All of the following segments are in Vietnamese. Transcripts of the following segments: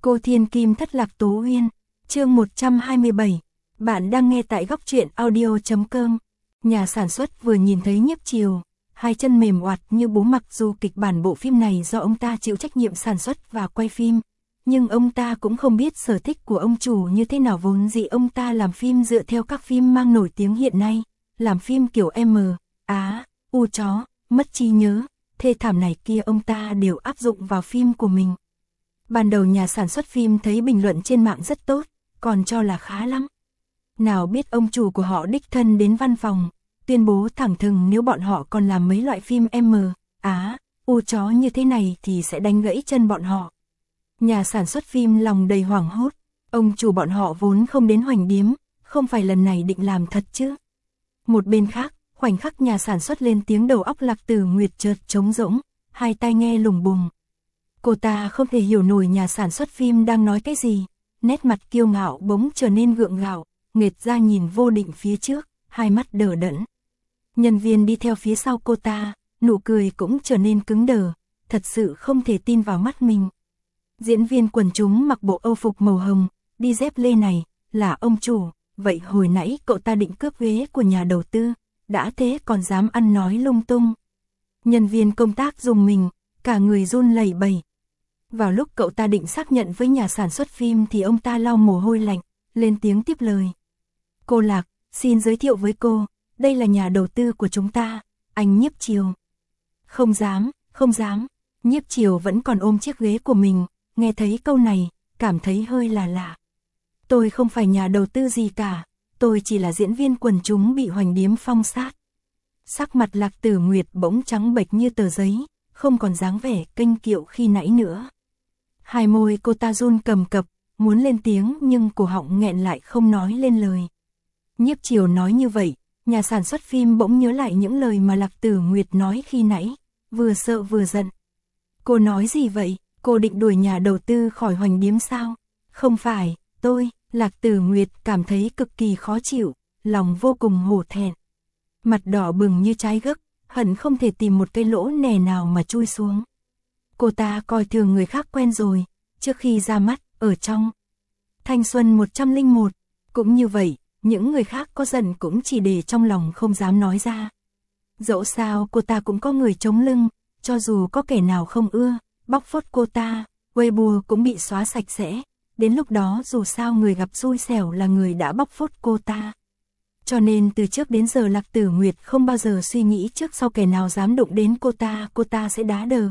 Cô Thiên Kim thất lạc Tố Uyên, chương 127. Bạn đang nghe tại góc truyện audio.com. Nhà sản xuất vừa nhìn thấy Nhiếp Chiều, hai chân mềm oặt như bố, mặc dù kịch bản bộ phim này do ông ta chịu trách nhiệm sản xuất và quay phim, nhưng ông ta cũng không biết sở thích của ông chủ như thế nào. Vốn dĩ ông ta làm phim dựa theo các phim mang nổi tiếng hiện nay, làm phim kiểu M, Á, U chó, mất trí nhớ, thê thảm này kia ông ta đều áp dụng vào phim của mình. Ban đầu nhà sản xuất phim thấy bình luận trên mạng rất tốt, còn cho là khá lắm. Nào biết ông chủ của họ đích thân đến văn phòng, tuyên bố thẳng thừng nếu bọn họ còn làm mấy loại phim M, Á, U chó như thế này thì sẽ đánh gãy chân bọn họ. Nhà sản xuất phim lòng đầy hoảng hốt, ông chủ bọn họ vốn không đến Hoành Điếm, không phải lần này định làm thật chứ. Một bên khác, khoảnh khắc nhà sản xuất lên tiếng, đầu óc Lạc Tử Nguyệt chợt trống rỗng, hai tai nghe lùng bùng. Cô ta không thể hiểu nổi nhà sản xuất phim đang nói cái gì, nét mặt kiêu ngạo bỗng trở nên gượng gạo, nghệt ra nhìn vô định phía trước, hai mắt đờ đẫn. Nhân viên đi theo phía sau cô ta, nụ cười cũng trở nên cứng đờ, thật sự không thể tin vào mắt mình. Diễn viên quần chúng mặc bộ âu phục màu hồng, đi dép lê này, là ông chủ, vậy hồi nãy cậu ta định cướp ghế của nhà đầu tư, đã thế còn dám ăn nói lung tung. Nhân viên công tác rùng mình, cả người run lẩy bẩy. Vào lúc cậu ta định xác nhận với nhà sản xuất phim thì ông ta lau mồ hôi lạnh, lên tiếng tiếp lời. Cô Lạc, xin giới thiệu với cô, đây là nhà đầu tư của chúng ta, anh Nhiếp Chiều. Không dám, không dám. Nhiếp Chiều vẫn còn ôm chiếc ghế của mình, nghe thấy câu này, cảm thấy hơi là lạ. Tôi không phải nhà đầu tư gì cả, tôi chỉ là diễn viên quần chúng bị Hoành Điếm phong sát. Sắc mặt Lạc Tử Nguyệt bỗng trắng bệch như tờ giấy, không còn dáng vẻ kênh kiệu khi nãy nữa. Hai môi cô ta run cầm cập, muốn lên tiếng nhưng cổ họng nghẹn lại không nói lên lời. Nhiếp Chiều nói như vậy, nhà sản xuất phim bỗng nhớ lại những lời mà Lạc Tử Nguyệt nói khi nãy, vừa sợ vừa giận. Cô nói gì vậy? Cô định đuổi nhà đầu tư khỏi Hoành Điếm sao? Không phải, tôi. Lạc Tử Nguyệt cảm thấy cực kỳ khó chịu, lòng vô cùng hổ thẹn. Mặt đỏ bừng như trái gấc, hận không thể tìm một cái lỗ nẻ nào mà chui xuống. Cô ta coi thường người khác quen rồi, trước khi ra mắt, ở trong Thanh Xuân 101, cũng như vậy, những người khác có giận cũng chỉ để trong lòng không dám nói ra. Dẫu sao cô ta cũng có người chống lưng, cho dù có kẻ nào không ưa, bóc phốt cô ta, Weibo cũng bị xóa sạch sẽ. Đến lúc đó dù sao người gặp xui xẻo là người đã bóc phốt cô ta. Cho nên từ trước đến giờ Lạc Tử Nguyệt không bao giờ suy nghĩ trước sau kẻ nào dám đụng đến cô ta sẽ đá đờ,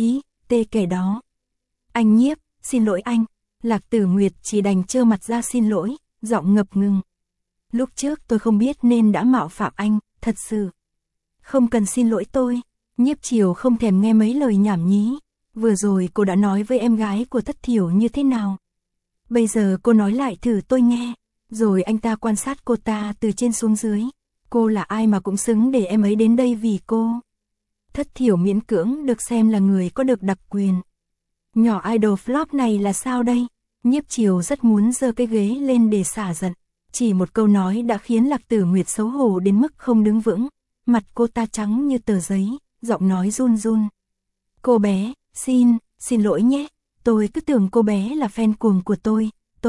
tê kẻ đó. Anh Nhiếp, xin lỗi anh. Lạc Tử Nguyệt chỉ đành trơ mặt ra xin lỗi, giọng ngập ngừng. Lúc trước tôi không biết nên đã mạo phạm anh, thật sự. Không cần xin lỗi tôi. Nhiếp Chiều không thèm nghe mấy lời nhảm nhí. Vừa rồi cô đã nói với em gái của Thất Thiểu như thế nào? Bây giờ cô nói lại thử tôi nghe. Rồi anh ta quan sát cô ta từ trên xuống dưới. Cô là ai mà cũng xứng để em ấy đến đây vì cô. Thất Thiểu miễn cưỡng được xem là người có được đặc quyền. Nhỏ idol flop này là sao đây? Nhiếp Chiều rất muốn giơ cái ghế lên để xả giận. Chỉ một câu nói đã khiến Lạc Tử Nguyệt xấu hổ đến mức không đứng vững. Mặt cô ta trắng như tờ giấy, giọng nói run run. Cô bé, xin lỗi nhé. Tôi cứ tưởng cô bé là fan cuồng của tôi.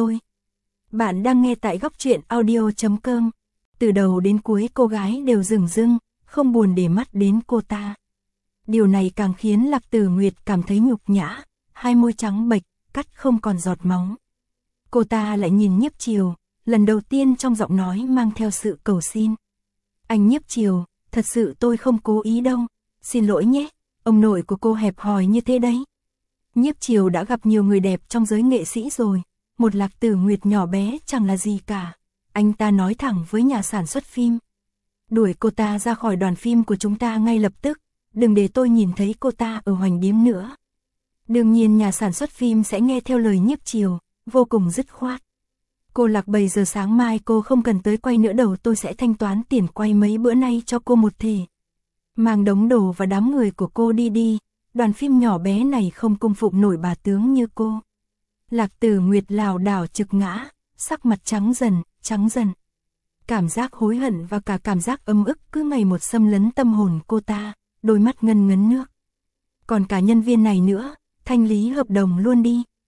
Bạn đang nghe tại góc truyện audio.com. Từ đầu đến cuối cô gái đều dửng dưng, không buồn để mắt đến cô ta. Điều này càng khiến Lạc Tử Nguyệt cảm thấy nhục nhã, hai môi trắng bệch, cắt không còn giọt máu. Cô ta lại nhìn Nhiếp Chiều, lần đầu tiên trong giọng nói mang theo sự cầu xin. Anh Nhiếp Chiều, thật sự tôi không cố ý đâu, xin lỗi nhé, ông nội của cô hẹp hòi như thế đấy. Nhiếp Chiều đã gặp nhiều người đẹp trong giới nghệ sĩ rồi, một Lạc Tử Nguyệt nhỏ bé chẳng là gì cả. Anh ta nói thẳng với nhà sản xuất phim. Đuổi cô ta ra khỏi đoàn phim của chúng ta ngay lập tức, đừng để tôi nhìn thấy cô ta ở Hoành Điếm nữa. Đương nhiên nhà sản xuất phim sẽ nghe theo lời Nhiếp Chiều, vô cùng dứt khoát. Cô Lạc 7 giờ sáng mai cô không cần tới quay nữa đâu, tôi sẽ thanh toán tiền quay mấy bữa nay cho cô một thể. Mang đống đồ và đám người của cô đi, đoàn phim nhỏ bé này không cung phụng nổi bà tướng như cô. Lạc Tử Nguyệt lảo đảo trực ngã, sắc mặt trắng dần. Cảm giác hối hận và cả cảm giác ấm ức cứ ngày một xâm lấn tâm hồn cô ta, đôi mắt ngấn nước. Còn cả nhân viên này nữa, thanh lý hợp đồng luôn đi.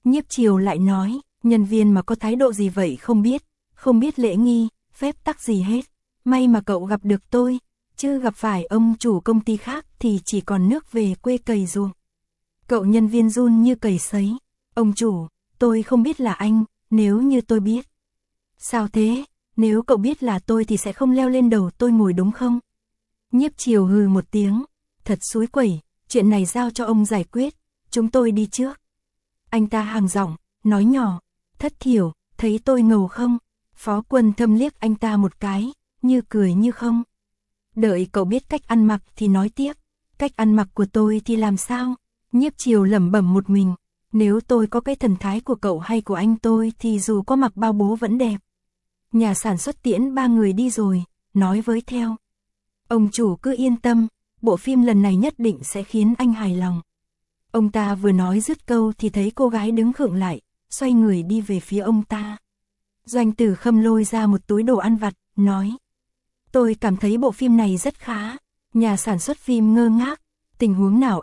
Nhiếp Chiều lại nói, nhân viên mà có thái độ gì vậy không biết lễ nghi, phép tắc gì hết. May mà cậu gặp được tôi, chứ gặp phải ông chủ công ty khác thì chỉ còn nước về quê cày ruộng. Cậu nhân viên run như cầy sấy. Ông chủ, tôi không biết là anh, nếu như tôi biết. Sao thế, nếu cậu biết là tôi thì sẽ không leo lên đầu tôi ngồi đúng không? Nhiếp Chiều hừ một tiếng, thật xúi quẩy, chuyện này giao cho ông giải quyết, chúng tôi đi trước. Anh ta hàng giọng, nói nhỏ, Thất Thiểu, thấy tôi ngầu không? Phó Quân Thâm liếc anh ta một cái, như cười như không. Đợi cậu biết cách ăn mặc thì nói tiếp, cách ăn mặc của tôi thì làm sao? Nhiếp Chiều lẩm bẩm một mình, nếu tôi có cái thần thái của cậu hay của anh tôi thì dù có mặc bao bố vẫn đẹp. Nhà sản xuất tiễn 3 người đi rồi, nói với theo. Ông chủ cứ yên tâm, bộ phim lần này nhất định sẽ khiến anh hài lòng. Ông ta vừa nói dứt câu thì thấy cô gái đứng khựng lại, xoay người đi về phía ông ta. Doanh Tử Khâm lôi ra một túi đồ ăn vặt, nói. Tôi cảm thấy bộ phim này rất khá. Nhà sản xuất phim ngơ ngác, tình huống nào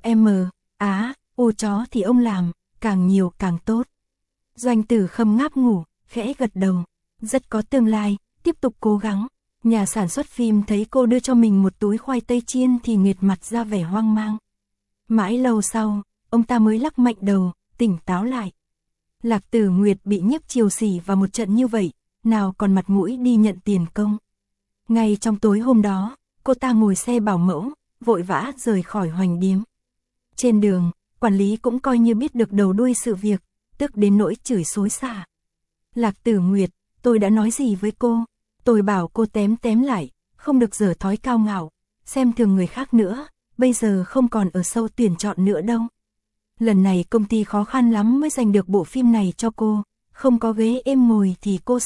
ô chó thì ông làm, càng nhiều càng tốt. Doanh Tử Khâm ngáp ngủ, khẽ gật đầu, rất có tương lai, tiếp tục cố gắng. Nhà sản xuất phim thấy cô đưa cho mình một túi khoai tây chiên thì nghiệt mặt ra vẻ hoang mang. Mãi lâu sau, ông ta mới lắc mạnh đầu, tỉnh táo lại. Lạc Tử Nguyệt bị Nhiếp Chiều xỉ vào một trận như vậy, nào còn mặt mũi đi nhận tiền công. Ngay trong tối hôm đó, cô ta ngồi xe bảo mẫu, vội vã rời khỏi Hoành Điếm. Trên đường, quản lý cũng coi như biết được đầu đuôi sự việc, tức đến nỗi chửi xối xả. Lạc Tử Nguyệt, tôi đã nói gì với cô? Tôi bảo cô tém lại, không được giở thói cao ngạo, xem thường người khác nữa, bây giờ không còn ở sâu tuyển chọn nữa đâu. Lần này công ty khó khăn lắm mới giành được bộ phim này cho cô, không có ghế êm ngồi thì cô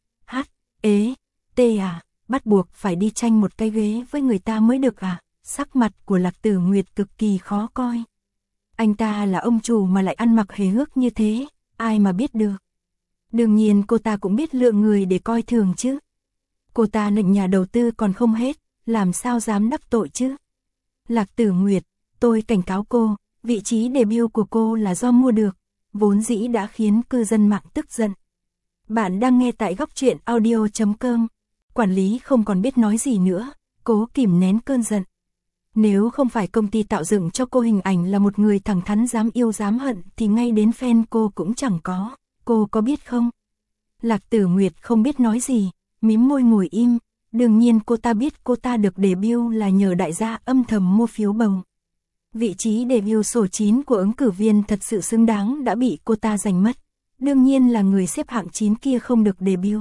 bắt buộc phải đi tranh một cái ghế với người ta mới được à? Sắc mặt của Lạc Tử Nguyệt cực kỳ khó coi. Anh ta là ông chủ mà lại ăn mặc hề hước như thế, ai mà biết được. Đương nhiên cô ta cũng biết lượng người để coi thường chứ. Cô ta nịnh nhà đầu tư còn không hết, làm sao dám đắc tội chứ. Lạc Tử Nguyệt, tôi cảnh cáo cô, vị trí debut của cô là do mua được, vốn dĩ đã khiến cư dân mạng tức giận. Bạn đang nghe tại góc truyện audio.com. Quản lý không còn biết nói gì nữa, cố kìm nén cơn giận. Nếu không phải công ty tạo dựng cho cô hình ảnh là một người thẳng thắn dám yêu dám hận thì ngay đến fan cô cũng chẳng có, cô có biết không? Lạc Tử Nguyệt không biết nói gì, mím môi ngồi im, đương nhiên cô ta biết cô ta được debut là nhờ đại gia âm thầm mua phiếu bầu. Vị trí debut số 9 của ứng cử viên thật sự xứng đáng đã bị cô ta giành mất, đương nhiên là người xếp hạng 9 kia không được debut.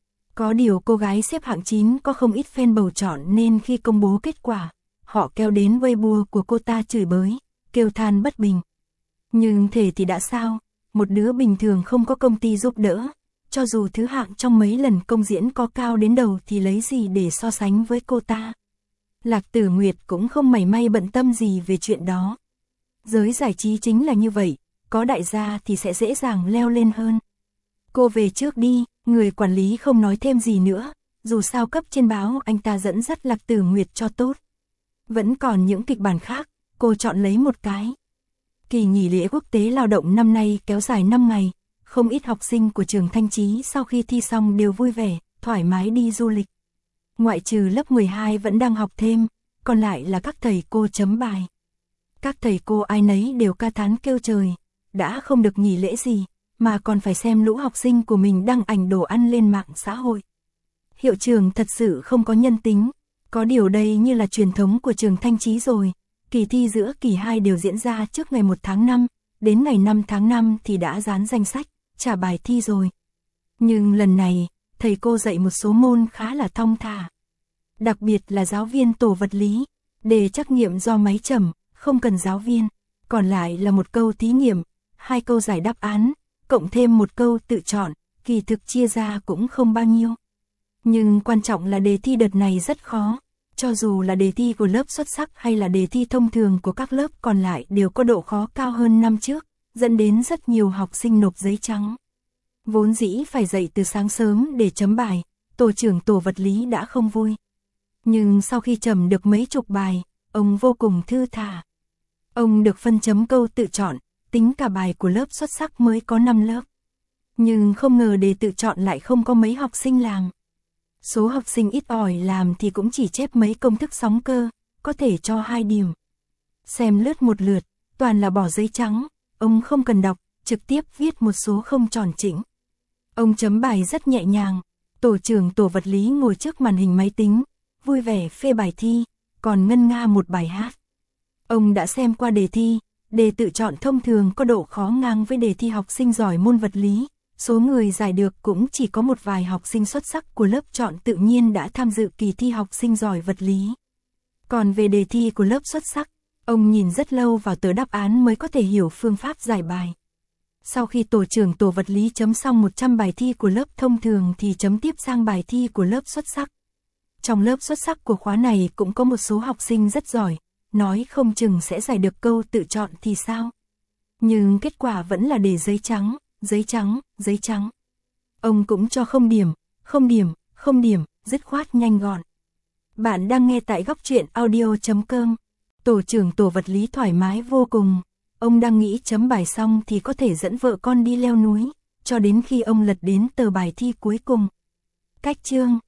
Có điều cô gái xếp hạng 9 có không ít fan bầu chọn nên khi công bố kết quả, họ kéo đến Weibo của cô ta chửi bới, kêu than bất bình. Nhưng thể thì đã sao, một đứa bình thường không có công ty giúp đỡ, cho dù thứ hạng trong mấy lần công diễn có cao đến đầu thì lấy gì để so sánh với cô ta. Lạc Tử Nguyệt cũng không mảy may bận tâm gì về chuyện đó. Giới giải trí chính là như vậy, có đại gia thì sẽ dễ dàng leo lên hơn. Cô về trước đi, người quản lý không nói thêm gì nữa, dù sao cấp trên báo anh ta dẫn dắt Lạc Tử Nguyệt cho tốt. Vẫn còn những kịch bản khác, cô chọn lấy một cái. Kỳ nghỉ lễ quốc tế lao động năm nay kéo dài 5 ngày, không ít học sinh của trường Thanh Chí sau khi thi xong đều vui vẻ, thoải mái đi du lịch. Ngoại trừ lớp 12 vẫn đang học thêm, còn lại là các thầy cô chấm bài. Các thầy cô ai nấy đều ca thán kêu trời, đã không được nghỉ lễ gì, mà còn phải xem lũ học sinh của mình đăng ảnh đồ ăn lên mạng xã hội. Hiệu trưởng thật sự không có nhân tính, có điều đây như là truyền thống của trường Thanh Chí rồi, kỳ thi giữa kỳ 2 đều diễn ra trước ngày 1 tháng 5, đến ngày 5 tháng 5 thì đã dán danh sách, trả bài thi rồi. Nhưng lần này, thầy cô dạy một số môn khá là thong thả. Đặc biệt là giáo viên tổ vật lý, đề trắc nghiệm do máy trầm, không cần giáo viên, còn lại là một câu thí nghiệm, 2 câu giải đáp án, cộng thêm một câu tự chọn, kỳ thực chia ra cũng không bao nhiêu. Nhưng quan trọng là đề thi đợt này rất khó, cho dù là đề thi của lớp xuất sắc hay là đề thi thông thường của các lớp còn lại đều có độ khó cao hơn năm trước, dẫn đến rất nhiều học sinh nộp giấy trắng. Vốn dĩ phải dậy từ sáng sớm để chấm bài, tổ trưởng tổ vật lý đã không vui. Nhưng sau khi chấm được mấy chục bài, ông vô cùng thư thả. Ông được phân chấm câu tự chọn, tính cả bài của lớp xuất sắc mới có 5 lớp. Nhưng không ngờ đề tự chọn lại không có mấy học sinh làm. Số học sinh ít ỏi làm thì cũng chỉ chép mấy công thức sóng cơ, có thể cho 2 điểm. Xem lướt một lượt, toàn là bỏ giấy trắng, ông không cần đọc, trực tiếp viết một số không tròn chỉnh. Ông chấm bài rất nhẹ nhàng, tổ trưởng tổ vật lý ngồi trước màn hình máy tính, vui vẻ phê bài thi, còn ngân nga một bài hát. Ông đã xem qua đề thi, đề tự chọn thông thường có độ khó ngang với đề thi học sinh giỏi môn vật lý, số người giải được cũng chỉ có một vài học sinh xuất sắc của lớp chọn tự nhiên đã tham dự kỳ thi học sinh giỏi vật lý. Còn về đề thi của lớp xuất sắc, ông nhìn rất lâu vào tờ đáp án mới có thể hiểu phương pháp giải bài. Sau khi tổ trưởng tổ vật lý chấm xong 100 bài thi của lớp thông thường thì chấm tiếp sang bài thi của lớp xuất sắc. Trong lớp xuất sắc của khóa này cũng có một số học sinh rất giỏi, nói không chừng sẽ giải được câu tự chọn thì sao. Nhưng kết quả vẫn là đề giấy trắng, giấy trắng, giấy trắng. Ông cũng cho không điểm, không điểm, không điểm, dứt khoát nhanh gọn. Bạn đang nghe tại Góc Truyện Audio.com. Tổ trưởng tổ vật lý thoải mái vô cùng. Ông đang nghĩ chấm bài xong thì có thể dẫn vợ con đi leo núi, cho đến khi ông lật đến tờ bài thi cuối cùng. Cách chương